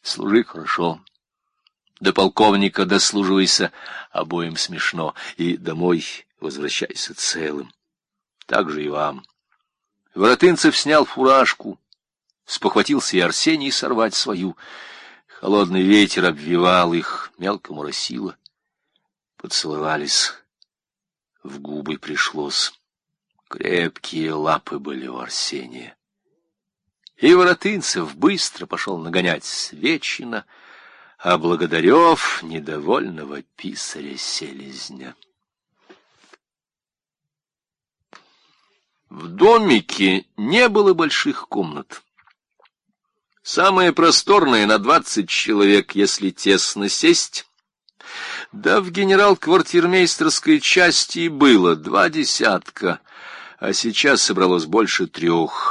Служи хорошо. До полковника дослуживайся, обоим смешно, и домой возвращайся целым. Так же и вам. Воротынцев снял фуражку, спохватился и Арсений сорвать свою. Холодный ветер обвивал их, мелко моросило. Поцеловались. В губы пришлось. Крепкие лапы были у Арсения. И Воротынцев быстро пошел нагонять Свечина, а Благодарев — недовольного писаря-селезня. В домике не было больших комнат. Самая просторная на 20 человек, если тесно сесть. Да в генерал-квартирмейстерской части было 2 десятка, а сейчас собралось больше 3.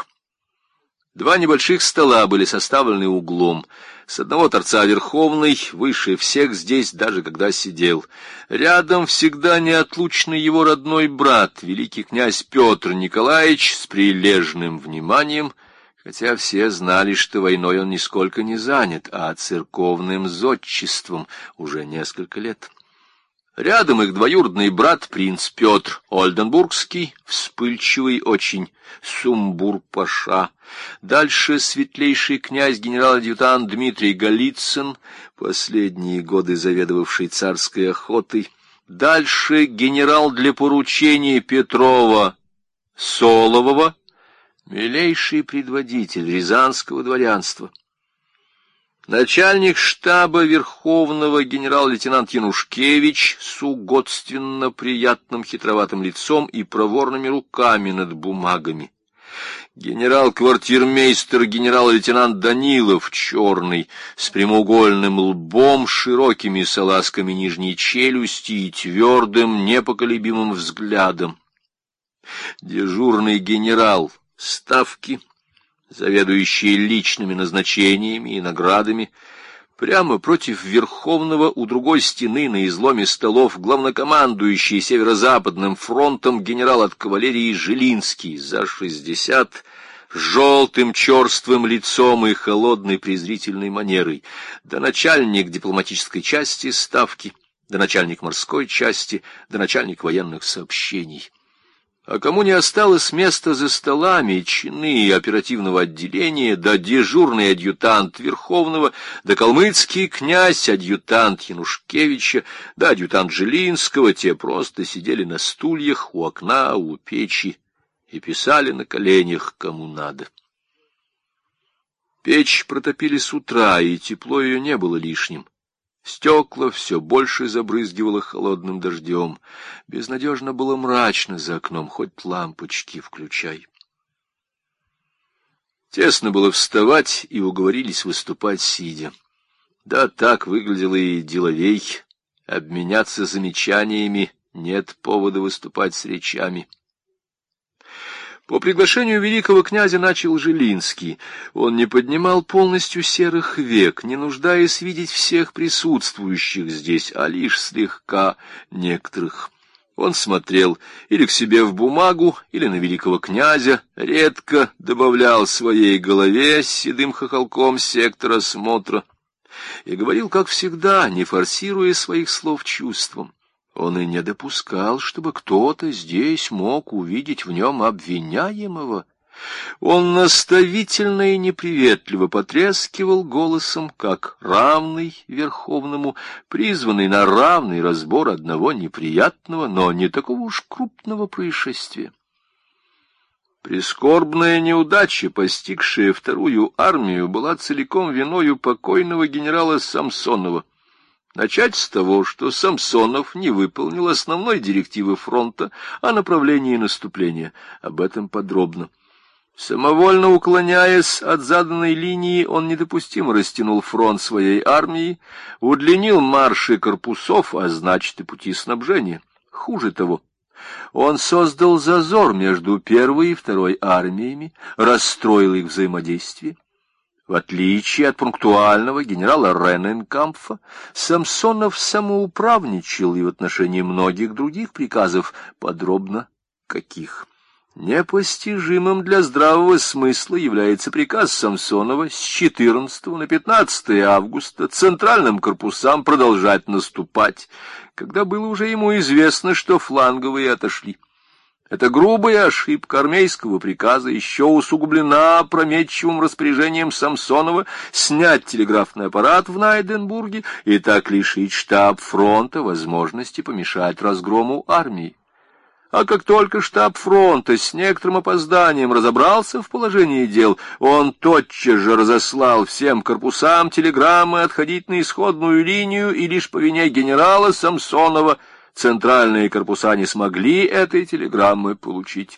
2 небольших стола были составлены углом. С одного торца Верховный, выше всех здесь, даже когда сидел. Рядом всегда неотлучный его родной брат, великий князь Петр Николаевич, с прилежным вниманием, хотя все знали, что войной он нисколько не занят, а церковным зодчеством уже несколько лет. Рядом их двоюродный брат, принц Петр Ольденбургский, вспыльчивый очень, сумбур-паша. Дальше светлейший князь генерал-адъютант Дмитрий Голицын, последние годы заведовавший царской охотой. Дальше генерал для поручения Петрова Солового, милейший предводитель рязанского дворянства. Начальник штаба Верховного генерал-лейтенант Янушкевич с угодственно приятным хитроватым лицом и проворными руками над бумагами. Генерал-квартирмейстер генерал-лейтенант Данилов, черный, с прямоугольным лбом, широкими салазками нижней челюсти и твердым, непоколебимым взглядом. Дежурный генерал ставки, заведующий личными назначениями и наградами. Прямо против Верховного у другой стены на изломе столов главнокомандующий Северо-Западным фронтом генерал от кавалерии Жилинский за 60, с желтым черствым лицом и холодной презрительной манерой, да начальник дипломатической части ставки, да начальник морской части, да начальник военных сообщений. А кому не осталось места за столами, чины оперативного отделения, да дежурный адъютант Верховного, да калмыцкий князь, адъютант Янушкевича, да адъютант Жилинского, те просто сидели на стульях у окна, у печи и писали на коленях, кому надо. Печь протопили с утра, и тепло ее не было лишним. Стекла все больше забрызгивало холодным дождем. Безнадежно было мрачно за окном, хоть лампочки включай. Тесно было вставать, и уговорились выступать сидя. Да так выглядело и деловей. Обменяться замечаниями нет повода выступать с речами. По приглашению великого князя начал Жилинский. Он не поднимал полностью серых век, не нуждаясь видеть всех присутствующих здесь, а лишь слегка некоторых. Он смотрел или к себе в бумагу, или на великого князя, редко добавлял своей голове с седым хохолком сектора смотра и говорил, как всегда, не форсируя своих слов чувством. Он и не допускал, чтобы кто-то здесь мог увидеть в нем обвиняемого. Он наставительно и неприветливо потрескивал голосом, как равный Верховному, призванный на равный разбор одного неприятного, но не такого уж крупного происшествия. Прискорбная неудача, постигшая Вторую армию, была целиком виною покойного генерала Самсонова. Начать с того, что Самсонов не выполнил основной директивы фронта о направлении наступления. Об этом подробно. Самовольно уклоняясь от заданной линии, он недопустимо растянул фронт своей армии, удлинил марши корпусов, а значит и пути снабжения. Хуже того, он создал зазор между первой и второй армиями, расстроил их взаимодействие. В отличие от пунктуального генерала Рененкампфа, Самсонов самоуправничал и в отношении многих других приказов, подробно каких. Непостижимым для здравого смысла является приказ Самсонова с 14 на 15 августа центральным корпусам продолжать наступать, когда было уже ему известно, что фланговые отошли. Эта грубая ошибка армейского приказа еще усугублена опрометчивым распоряжением Самсонова снять телеграфный аппарат в Найденбурге и так лишить штаб фронта возможности помешать разгрому армии. А как только штаб фронта с некоторым опозданием разобрался в положении дел, он тотчас же разослал всем корпусам телеграммы отходить на исходную линию, и лишь по вине генерала Самсонова центральные корпуса не смогли этой телеграммы получить.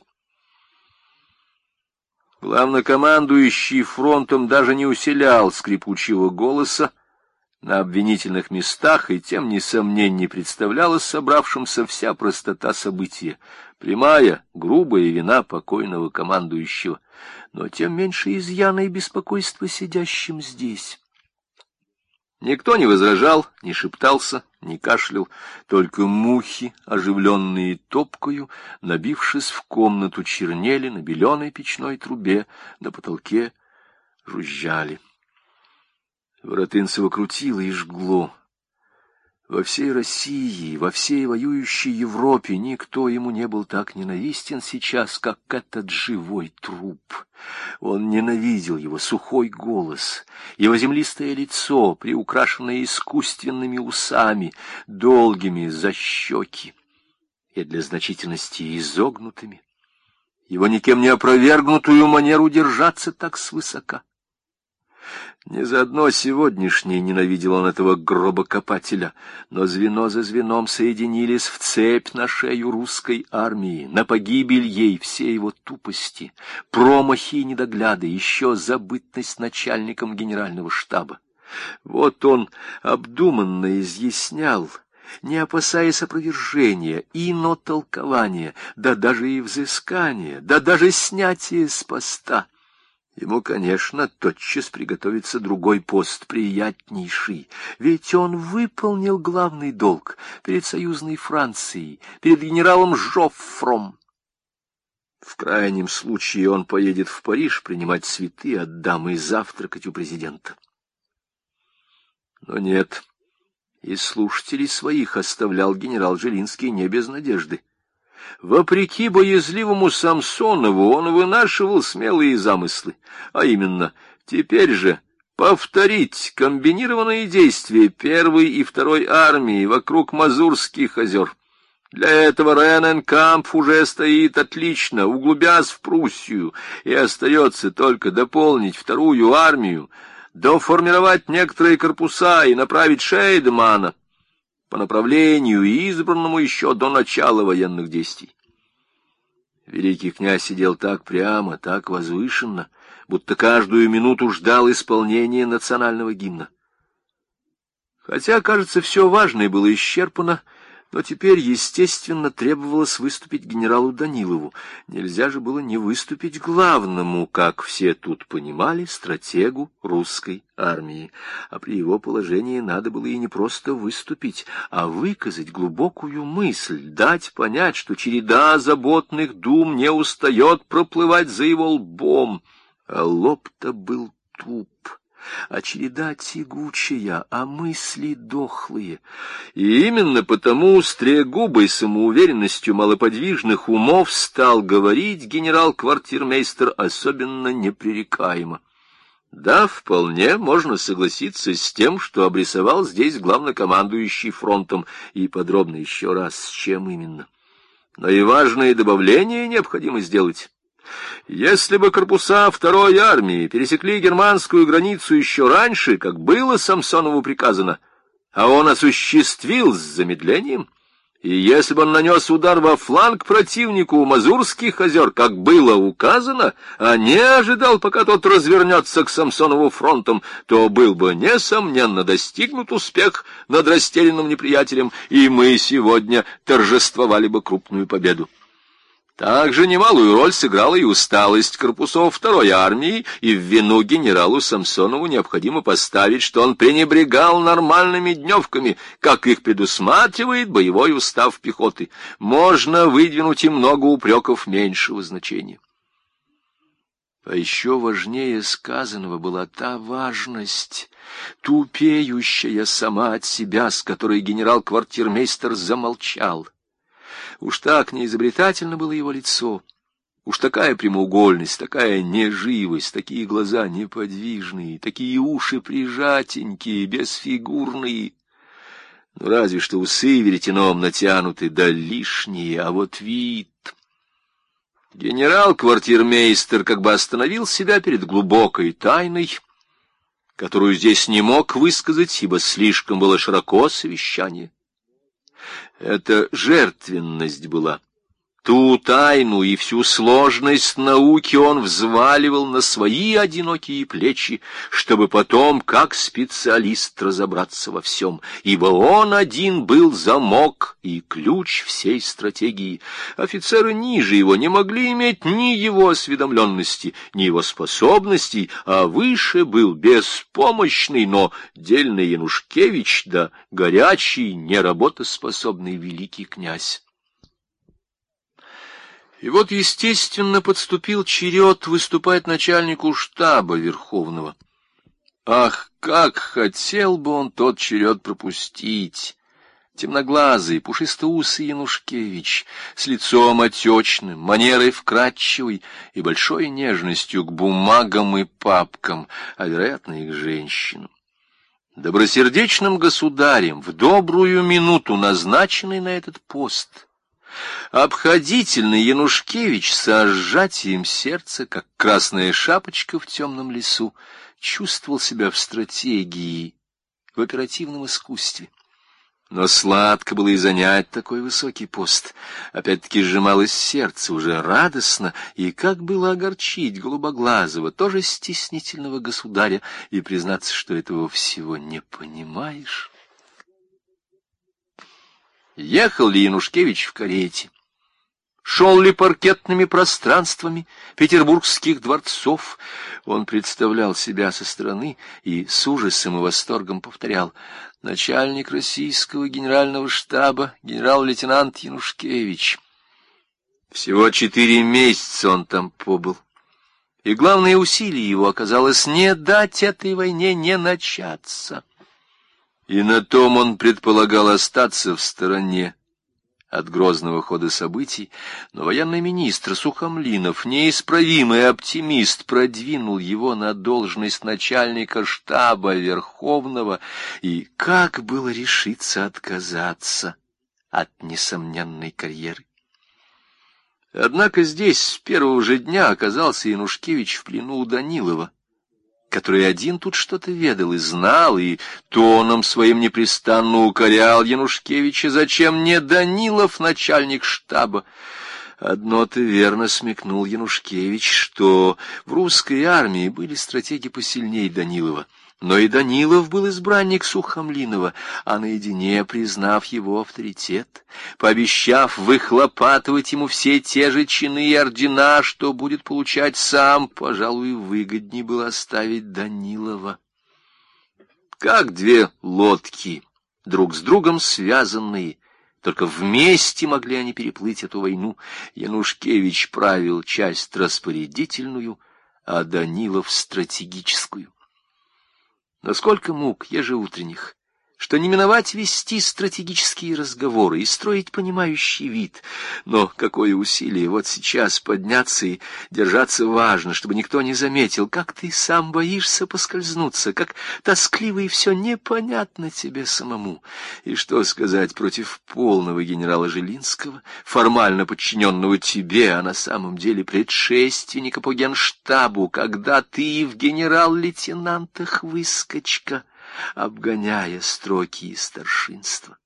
Главнокомандующий фронтом даже не усилял скрипучего голоса на обвинительных местах, и тем, несомненно, представлялась собравшимся вся простота события, прямая, грубая вина покойного командующего, но тем меньше изъяна и беспокойства сидящим здесь. Никто не возражал, не шептался, не кашлял, только мухи, оживленные топкою, набившись в комнату, чернели на беленой печной трубе, на потолке жужжали. Воротынцева крутило и жгло. Во всей России, во всей воюющей Европе никто ему не был так ненавистен сейчас, как этот живой труп. Он ненавидел его сухой голос, его землистое лицо, приукрашенное искусственными усами, долгими за щеки и для значительности изогнутыми, его никем не опровергнутую манеру держаться так свысока. Не заодно сегодняшний ненавидел он этого гробокопателя, но звено за звеном соединились в цепь на шею русской армии, на погибель ей все его тупости, промахи и недогляды, еще забытность начальником генерального штаба. Вот он обдуманно изъяснял, не опасаясь опровержения, инотолкования, да даже и взыскания, да даже снятия с поста. Ему, конечно, тотчас приготовится другой пост, приятнейший, ведь он выполнил главный долг перед союзной Францией, перед генералом Жоффром. В крайнем случае он поедет в Париж принимать цветы от дамы и завтракать у президента. Но нет, и слушателей своих оставлял генерал Жилинский не без надежды. Вопреки боязливому Самсонову он вынашивал смелые замыслы, а именно, теперь же повторить комбинированные действия первой и второй армии вокруг Мазурских озер. Для этого Рененкамп уже стоит отлично, углубясь в Пруссию, и остается только дополнить вторую армию, доформировать некоторые корпуса и направить Шейдмана по направлению, избранному еще до начала военных действий. Великий князь сидел так прямо, так возвышенно, будто каждую минуту ждал исполнения национального гимна. Хотя, кажется, все важное было исчерпано, но теперь, естественно, требовалось выступить генералу Данилову. Нельзя же было не выступить главному, как все тут понимали, стратегу русской армии. А при его положении надо было и не просто выступить, а выказать глубокую мысль, дать понять, что череда заботных дум не устает проплывать за его лбом. А лоб-то был туп, а череда тягучая, а мысли дохлые. И именно потому с трегубой самоуверенностью малоподвижных умов стал говорить генерал-квартирмейстер особенно непререкаемо. Да, вполне можно согласиться с тем, что обрисовал здесь главнокомандующий фронтом, и подробно еще раз, с чем именно. Но и важное добавление необходимо сделать. Если бы корпуса второй армии пересекли германскую границу еще раньше, как было Самсонову приказано, а он осуществил с замедлением, и если бы он нанес удар во фланг противнику у Мазурских озер, как было указано, а не ожидал, пока тот развернется к Самсонову фронтом, то был бы, несомненно, достигнут успех над растерянным неприятелем, и мы сегодня торжествовали бы крупную победу. Также немалую роль сыграла и усталость корпусов второй армии, и в вину генералу Самсонову необходимо поставить, что он пренебрегал нормальными дневками, как их предусматривает боевой устав пехоты. Можно выдвинуть и много упреков меньшего значения. А еще важнее сказанного была та важность, тупеющая сама от себя, с которой генерал-квартирмейстер замолчал. Уж так неизобретательно было его лицо, уж такая прямоугольность, такая неживость, такие глаза неподвижные, такие уши прижатенькие, бесфигурные. Ну, разве что усы веретеном натянуты, да лишние, а вот вид... Генерал-квартирмейстер как бы остановил себя перед глубокой тайной, которую здесь не мог высказать, ибо слишком было широко совещание. Это жертвенность была. Ту тайну и всю сложность науки он взваливал на свои одинокие плечи, чтобы потом, как специалист, разобраться во всем, ибо он один был замок и ключ всей стратегии. Офицеры ниже его не могли иметь ни его осведомленности, ни его способностей, а выше был беспомощный, но дельный Янушкевич, да горячий, неработоспособный великий князь. И вот, естественно, подступил черед выступать начальнику штаба Верховного. Ах, как хотел бы он тот черед пропустить! Темноглазый, пушистоусый Янушкевич, с лицом отечным, манерой вкрадчивой и большой нежностью к бумагам и папкам, а, вероятно, и к женщинам. Добросердечным государем, в добрую минуту назначенный на этот пост, обходительный Янушкевич со сжатием сердца, как красная шапочка в темном лесу, чувствовал себя в стратегии, в оперативном искусстве. Но сладко было и занять такой высокий пост. Опять-таки сжималось сердце уже радостно, и как было огорчить голубоглазого, тоже стеснительного государя, и признаться, что этого всего не понимаешь. Ехал ли Янушкевич в карете? Шел ли паркетными пространствами петербургских дворцов? Он представлял себя со стороны и с ужасом и восторгом повторял: начальник российского генерального штаба, генерал-лейтенант Янушкевич. Всего 4 месяца он там побыл, и главное усилие его оказалось не дать этой войне не начаться. И на том он предполагал остаться в стороне от грозного хода событий, но военный министр Сухомлинов, неисправимый оптимист, продвинул его на должность начальника штаба Верховного, и как было решиться отказаться от несомненной карьеры? Однако здесь с первого же дня оказался Янушкевич в плену у Данилова, который один тут что-то ведал и знал, и тоном своим непрестанно укорял Янушкевича, зачем не Данилов начальник штаба. Одно-то верно смекнул Янушкевич, что в русской армии были стратеги посильней Данилова. Но и Данилов был избранник Сухомлинова, а наедине, признав его авторитет, пообещав выхлопатывать ему все те же чины и ордена, что будет получать сам, пожалуй, выгоднее было оставить Данилова. Как 2 лодки, друг с другом связанные, только вместе могли они переплыть эту войну. Янушкевич правил часть распорядительную, а Данилов — стратегическую. Насколько мук ежеутренних, что не миновать вести стратегические разговоры и строить понимающий вид. Но какое усилие вот сейчас подняться и держаться важно, чтобы никто не заметил, как ты сам боишься поскользнуться, как тоскливо и все непонятно тебе самому. И что сказать против полного генерала Жилинского, формально подчиненного тебе, а на самом деле предшественника по генштабу, когда ты в генерал-лейтенантах выскочка, обгоняя строки и старшинства.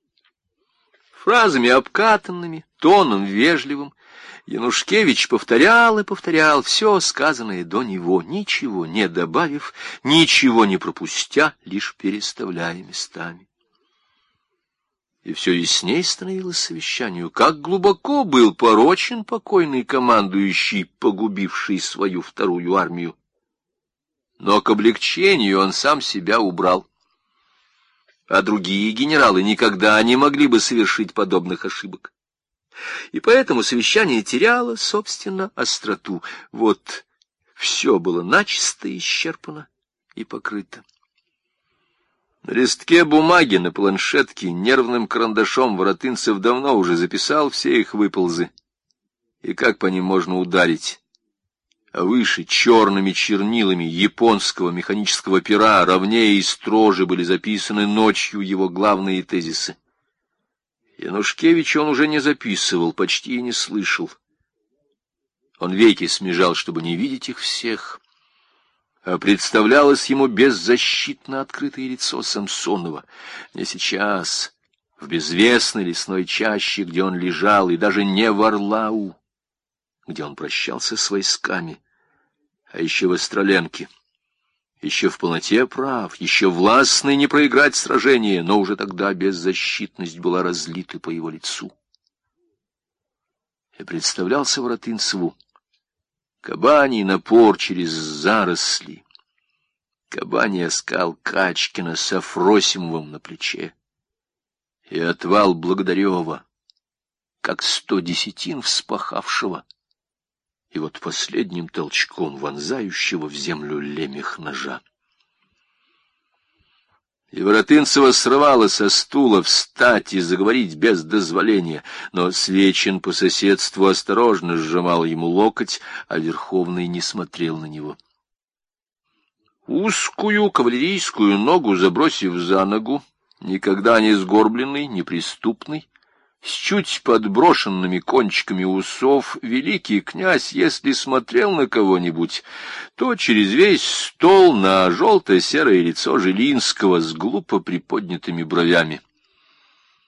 Фразами обкатанными, тоном вежливым Янушкевич повторял и повторял все сказанное до него, ничего не добавив, ничего не пропустя, лишь переставляя местами. И все ясней становилось совещанию, как глубоко был порочен покойный командующий, погубивший свою вторую армию. Но к облегчению он сам себя убрал. А другие генералы никогда не могли бы совершить подобных ошибок. И поэтому совещание теряло, собственно, остроту. Вот все было начисто исчерпано и покрыто. На листке бумаги, на планшетке, нервным карандашом Воротынцев давно уже записал все их выползы. И как по ним можно ударить. А выше черными чернилами японского механического пера ровнее и строже были записаны ночью его главные тезисы. Янушкевич он уже не записывал, почти и не слышал. Он веки смежал, чтобы не видеть их всех. А представлялось ему беззащитно открытое лицо Самсонова. Не сейчас, в безвестной лесной чаще, где он лежал, и даже не в Орлау, где он прощался с войсками, а еще в Остроленке, еще в полноте прав, еще властный не проиграть сражение, но уже тогда беззащитность была разлита по его лицу. И представлялся Воротынцеву кабаний напор через заросли, кабаний оскал Качкина с Афросимовым на плече, и отвал Благодарева, как 100 десятин вспахавшего, и вот последним толчком вонзающего в землю лемех ножа. И Воротынцева срывало со стула встать и заговорить без дозволения, но Свечин по соседству осторожно сжимал ему локоть, а Верховный не смотрел на него. Узкую кавалерийскую ногу забросив за ногу, никогда не сгорбленный, неприступный, с чуть подброшенными кончиками усов, великий князь, если смотрел на кого-нибудь, то через весь стол на желто-серое лицо Жилинского с глупо приподнятыми бровями.